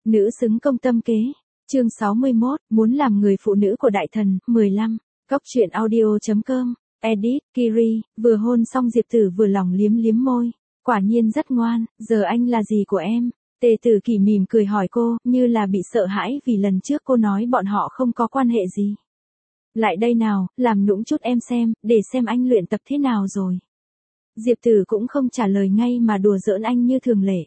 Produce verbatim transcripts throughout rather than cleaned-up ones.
Nữ xứng công tâm kế. Chương sáu mươi mốt, muốn làm người phụ nữ của đại thần. mười lăm. Cóc truyện audio chấm com. Edit, Kiri, vừa hôn xong Diệp Tử vừa lòng liếm liếm môi. Quả nhiên rất ngoan, giờ anh là gì của em? Tề Tử Kỳ mỉm cười hỏi cô, như là bị sợ hãi vì lần trước cô nói bọn họ không có quan hệ gì. Lại đây nào, làm nũng chút em xem, để xem anh luyện tập thế nào rồi. Diệp Tử cũng không trả lời ngay mà đùa giỡn anh như thường lệ.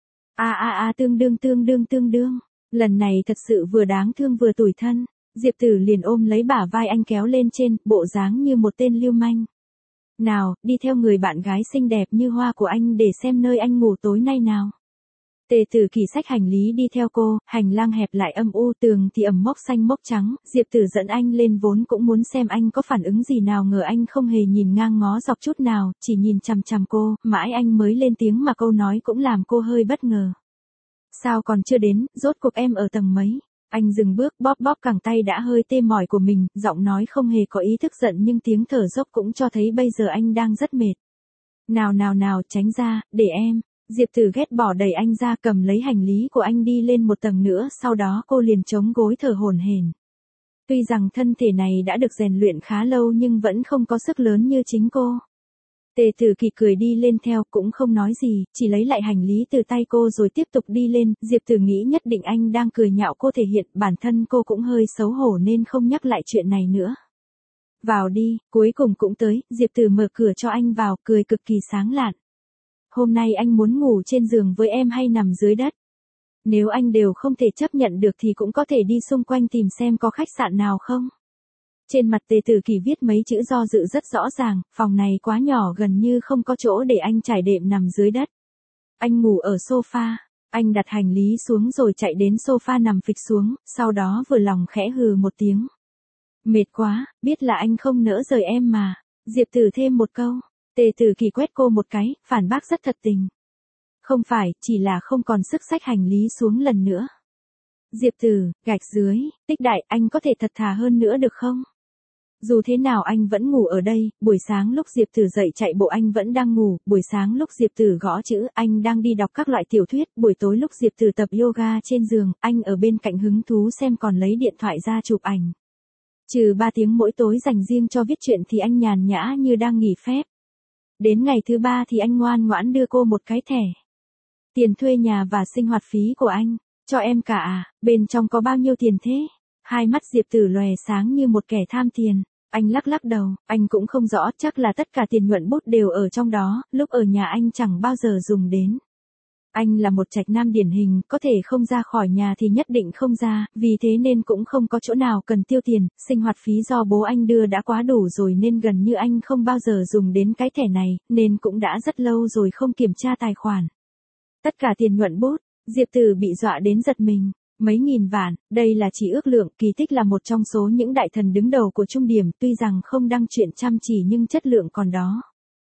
A a a tương đương tương đương tương đương. Lần này thật sự vừa đáng thương vừa tủi thân. Diệp Tử liền ôm lấy bả vai anh kéo lên trên, bộ dáng như một tên lưu manh. Nào, đi theo người bạn gái xinh đẹp như hoa của anh để xem nơi anh ngủ tối nay nào. Tề Tử Kỳ xách hành lý đi theo cô, hành lang hẹp lại âm u, tường thì ẩm mốc xanh mốc trắng, Diệp Tử dẫn anh lên vốn cũng muốn xem anh có phản ứng gì nào, ngờ anh không hề nhìn ngang ngó dọc chút nào, chỉ nhìn chằm chằm cô, mãi anh mới lên tiếng mà câu nói cũng làm cô hơi bất ngờ. Sao còn chưa đến, rốt cuộc em ở tầng mấy? Anh dừng bước bóp bóp cẳng tay đã hơi tê mỏi của mình, giọng nói không hề có ý thức giận nhưng tiếng thở dốc cũng cho thấy bây giờ anh đang rất mệt. Nào nào nào, tránh ra, để em. Diệp Tử ghét bỏ đẩy anh ra, cầm lấy hành lý của anh đi lên một tầng nữa, sau đó cô liền chống gối thở hổn hển. Tuy rằng thân thể này đã được rèn luyện khá lâu nhưng vẫn không có sức lớn như chính cô. Tề Tử Kỳ cười đi lên theo, cũng không nói gì, chỉ lấy lại hành lý từ tay cô rồi tiếp tục đi lên. Diệp Tử nghĩ nhất định anh đang cười nhạo cô thể hiện, bản thân cô cũng hơi xấu hổ nên không nhắc lại chuyện này nữa. Vào đi, cuối cùng cũng tới, Diệp Tử mở cửa cho anh vào, cười cực kỳ sáng lạn. Hôm nay anh muốn ngủ trên giường với em hay nằm dưới đất? Nếu anh đều không thể chấp nhận được thì cũng có thể đi xung quanh tìm xem có khách sạn nào không? Trên mặt Tề Tử Kỳ viết mấy chữ do dự rất rõ ràng, phòng này quá nhỏ gần như không có chỗ để anh trải đệm nằm dưới đất. Anh ngủ ở sofa, anh đặt hành lý xuống rồi chạy đến sofa nằm phịch xuống, sau đó vừa lòng khẽ hừ một tiếng. Mệt quá, biết là anh không nỡ rời em mà. Diệp Tử thêm một câu. Tề Tử Kỳ quét cô một cái, phản bác rất thật tình. Không phải, chỉ là không còn sức xách hành lý xuống lần nữa. Diệp Tử, gạch dưới, tích đại, anh có thể thật thà hơn nữa được không? Dù thế nào anh vẫn ngủ ở đây, buổi sáng lúc Diệp Tử dậy chạy bộ anh vẫn đang ngủ, buổi sáng lúc Diệp Tử gõ chữ anh đang đi đọc các loại tiểu thuyết, buổi tối lúc Diệp Tử tập yoga trên giường, anh ở bên cạnh hứng thú xem còn lấy điện thoại ra chụp ảnh. Trừ ba tiếng mỗi tối dành riêng cho viết truyện thì anh nhàn nhã như đang nghỉ phép. Đến ngày thứ ba thì anh ngoan ngoãn đưa cô một cái thẻ. Tiền thuê nhà và sinh hoạt phí của anh, cho em cả à, bên trong có bao nhiêu tiền thế? Hai mắt Diệp Tử lòe sáng như một kẻ tham tiền. Anh lắc lắc đầu, anh cũng không rõ, chắc là tất cả tiền nhuận bút đều ở trong đó, lúc ở nhà anh chẳng bao giờ dùng đến. Anh là một trạch nam điển hình, có thể không ra khỏi nhà thì nhất định không ra, vì thế nên cũng không có chỗ nào cần tiêu tiền, sinh hoạt phí do bố anh đưa đã quá đủ rồi nên gần như anh không bao giờ dùng đến cái thẻ này, nên cũng đã rất lâu rồi không kiểm tra tài khoản. Tất cả tiền nhuận bút, Diệp Tử bị dọa đến giật mình. Mấy nghìn vạn, đây là chỉ ước lượng, Kỳ Tích là một trong số những đại thần đứng đầu của Trung Điểm, tuy rằng không đăng truyện chăm chỉ nhưng chất lượng còn đó.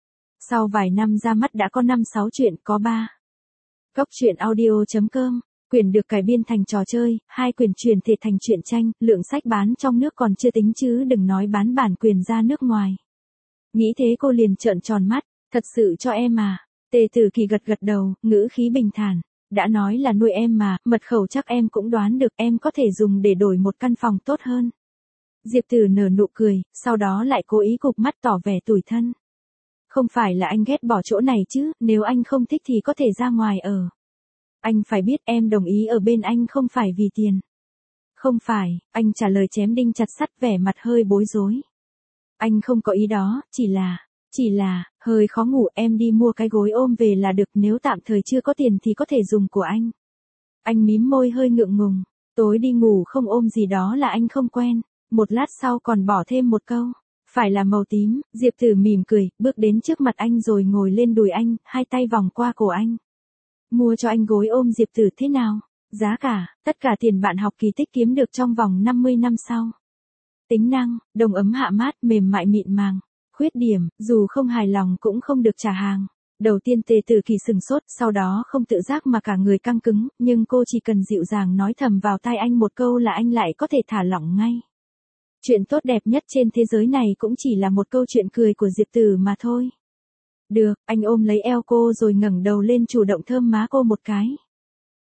Sau vài năm ra mắt đã có năm sáu truyện, có ba. Cóc truyện audio chấm com, quyển được cải biên thành trò chơi, hai quyển chuyển thể thành truyện tranh, lượng sách bán trong nước còn chưa tính chứ đừng nói bán bản quyền ra nước ngoài. Nghĩ thế cô liền trợn tròn mắt, thật sự cho em à? Tề Tử Kỳ gật gật đầu, ngữ khí bình thản. Đã nói là nuôi em mà, mật khẩu chắc em cũng đoán được, em có thể dùng để đổi một căn phòng tốt hơn. Diệp Tử nở nụ cười, sau đó lại cố ý cụp mắt tỏ vẻ tủi thân. Không phải là anh ghét bỏ chỗ này chứ, nếu anh không thích thì có thể ra ngoài ở. Anh phải biết em đồng ý ở bên anh không phải vì tiền. Không phải, anh trả lời chém đinh chặt sắt, vẻ mặt hơi bối rối. Anh không có ý đó, chỉ là... Chỉ là, hơi khó ngủ, em đi mua cái gối ôm về là được, nếu tạm thời chưa có tiền thì có thể dùng của anh. Anh mím môi hơi ngượng ngùng, tối đi ngủ không ôm gì đó là anh không quen. Một lát sau còn bỏ thêm một câu, phải là màu tím. Diệp Tử mỉm cười, bước đến trước mặt anh rồi ngồi lên đùi anh, hai tay vòng qua cổ anh. Mua cho anh gối ôm Diệp Tử thế nào? Giá cả, tất cả tiền bạn học Kỳ Tích kiếm được trong vòng năm mươi năm sau. Tính năng, đồng ấm hạ mát, mềm mại mịn màng. Khuyết điểm, dù không hài lòng cũng không được trả hàng. Đầu tiên Tề Tử Kỳ sừng sốt, sau đó không tự giác mà cả người căng cứng, nhưng cô chỉ cần dịu dàng nói thầm vào tai anh một câu là anh lại có thể thả lỏng ngay. Chuyện tốt đẹp nhất trên thế giới này cũng chỉ là một câu chuyện cười của Diệp Tử mà thôi. Được, anh ôm lấy eo cô rồi ngẩng đầu lên chủ động thơm má cô một cái.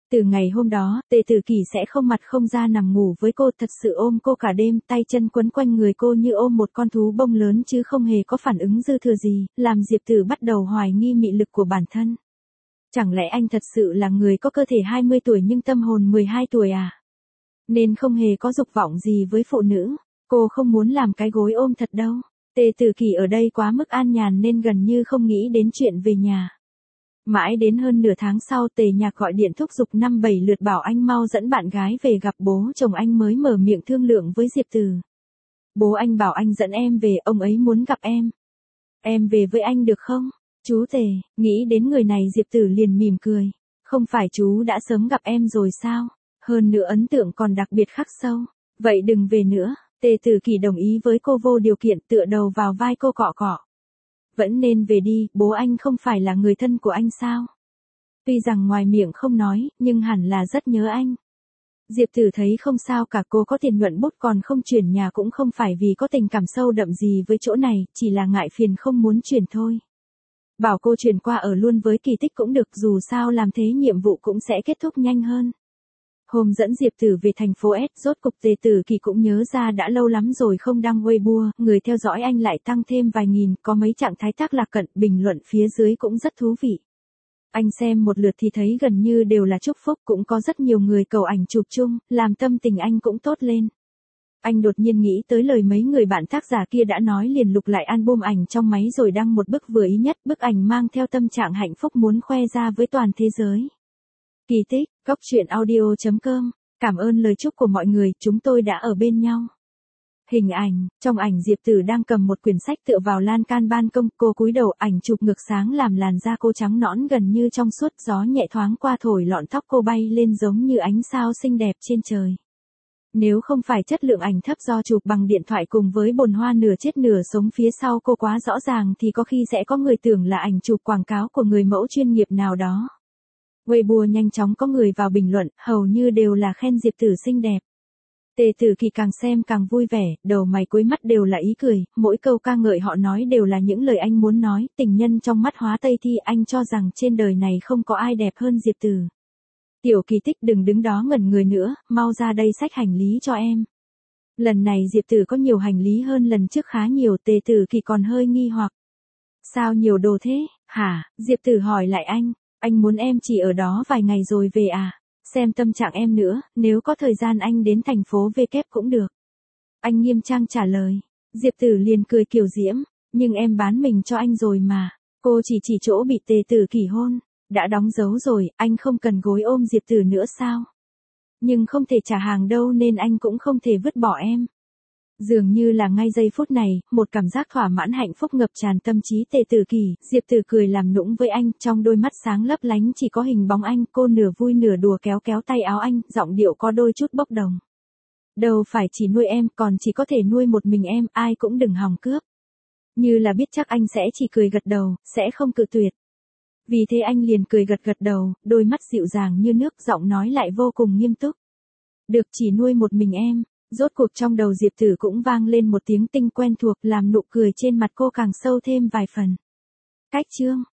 Từ ngày hôm đó, Tề Tử Kỳ sẽ không mặt không ra nằm ngủ với cô, thật sự ôm cô cả đêm, tay chân quấn quanh người cô như ôm một con thú bông lớn chứ không hề có phản ứng dư thừa gì, làm Diệp Tử bắt đầu hoài nghi mị lực của bản thân. Chẳng lẽ anh thật sự là người có cơ thể hai mươi tuổi nhưng tâm hồn mười hai tuổi à? Nên không hề có dục vọng gì với phụ nữ, cô không muốn làm cái gối ôm thật đâu. Tề Tử Kỳ ở đây quá mức an nhàn nên gần như không nghĩ đến chuyện về nhà. Mãi đến hơn nửa tháng sau Tề Nhạc gọi điện thúc giục năm bảy lượt bảo anh mau dẫn bạn gái về gặp bố chồng anh mới mở miệng thương lượng với Diệp Tử. Bố anh bảo anh dẫn em về, ông ấy muốn gặp em. Em về với anh được không? Chú Tề, nghĩ đến người này Diệp Tử liền mỉm cười. Không phải chú đã sớm gặp em rồi sao? Hơn nữa ấn tượng còn đặc biệt khắc sâu. Vậy đừng về nữa. Tề Tử Kỳ đồng ý với cô vô điều kiện, tựa đầu vào vai cô cọ cọ. Vẫn nên về đi, bố anh không phải là người thân của anh sao? Tuy rằng ngoài miệng không nói, nhưng hẳn là rất nhớ anh. Diệp Tử thấy không sao cả, cô có tiền nhuận bút còn không chuyển nhà cũng không phải vì có tình cảm sâu đậm gì với chỗ này, chỉ là ngại phiền không muốn chuyển thôi. Bảo cô chuyển qua ở luôn với Kỳ Tích cũng được, dù sao làm thế nhiệm vụ cũng sẽ kết thúc nhanh hơn. Hôm dẫn Diệp Tử về thành phố S, rốt cục Tề Tử Kỳ cũng nhớ ra đã lâu lắm rồi không đăng Weibo, người theo dõi anh lại tăng thêm vài nghìn, có mấy trạng thái tác lạc cận, bình luận phía dưới cũng rất thú vị. Anh xem một lượt thì thấy gần như đều là chúc phúc, cũng có rất nhiều người cầu ảnh chụp chung, làm tâm tình anh cũng tốt lên. Anh đột nhiên nghĩ tới lời mấy người bạn tác giả kia đã nói, liền lục lại album ảnh trong máy rồi đăng một bức vừa ý nhất, bức ảnh mang theo tâm trạng hạnh phúc muốn khoe ra với toàn thế giới. Kỳ Tích, góc truyện audio chấm com. Cảm ơn lời chúc của mọi người, chúng tôi đã ở bên nhau. Hình ảnh, trong ảnh Diệp Tử đang cầm một quyển sách tựa vào lan can ban công, cô cúi đầu, ảnh chụp ngược sáng làm làn da cô trắng nõn gần như trong suốt, gió nhẹ thoáng qua thổi lọn tóc cô bay lên giống như ánh sao xinh đẹp trên trời. Nếu không phải chất lượng ảnh thấp do chụp bằng điện thoại cùng với bồn hoa nửa chết nửa sống phía sau cô quá rõ ràng thì có khi sẽ có người tưởng là ảnh chụp quảng cáo của người mẫu chuyên nghiệp nào đó. Weibo nhanh chóng có người vào bình luận, hầu như đều là khen Diệp Tử xinh đẹp. Tề Tử Kỳ càng xem càng vui vẻ, đầu mày cuối mắt đều là ý cười, mỗi câu ca ngợi họ nói đều là những lời anh muốn nói, tình nhân trong mắt hóa Tây Thi, anh cho rằng trên đời này không có ai đẹp hơn Diệp Tử. Tiểu Kỳ Tích đừng đứng đó ngẩn người nữa, mau ra đây xách hành lý cho em. Lần này Diệp Tử có nhiều hành lý hơn lần trước khá nhiều, Tề Tử Kỳ còn hơi nghi hoặc. Sao nhiều đồ thế, hả? Diệp Tử hỏi lại anh, anh muốn em chỉ ở đó vài ngày rồi về à? Xem tâm trạng em nữa, nếu có thời gian anh đến thành phố V kép cũng được. Anh nghiêm trang trả lời. Diệp Tử liền cười kiểu diễm, nhưng em bán mình cho anh rồi mà. Cô chỉ chỉ chỗ bị Tề Tử Kỳ hôn. Đã đóng dấu rồi, anh không cần gối ôm Diệp Tử nữa sao? Nhưng không thể trả hàng đâu nên anh cũng không thể vứt bỏ em. Dường như là ngay giây phút này, một cảm giác thỏa mãn hạnh phúc ngập tràn tâm trí Tề Tử Kỳ, Diệp Tử cười làm nũng với anh, trong đôi mắt sáng lấp lánh chỉ có hình bóng anh, cô nửa vui nửa đùa kéo kéo tay áo anh, giọng điệu có đôi chút bốc đồng. Đâu phải chỉ nuôi em, còn chỉ có thể nuôi một mình em, ai cũng đừng hòng cướp. Như là biết chắc anh sẽ chỉ cười gật đầu, sẽ không cự tuyệt. Vì thế anh liền cười gật gật đầu, đôi mắt dịu dàng như nước, giọng nói lại vô cùng nghiêm túc. Được, chỉ nuôi một mình em. Rốt cuộc trong đầu Diệp Tử cũng vang lên một tiếng tinh quen thuộc, làm nụ cười trên mặt cô càng sâu thêm vài phần. Cách chương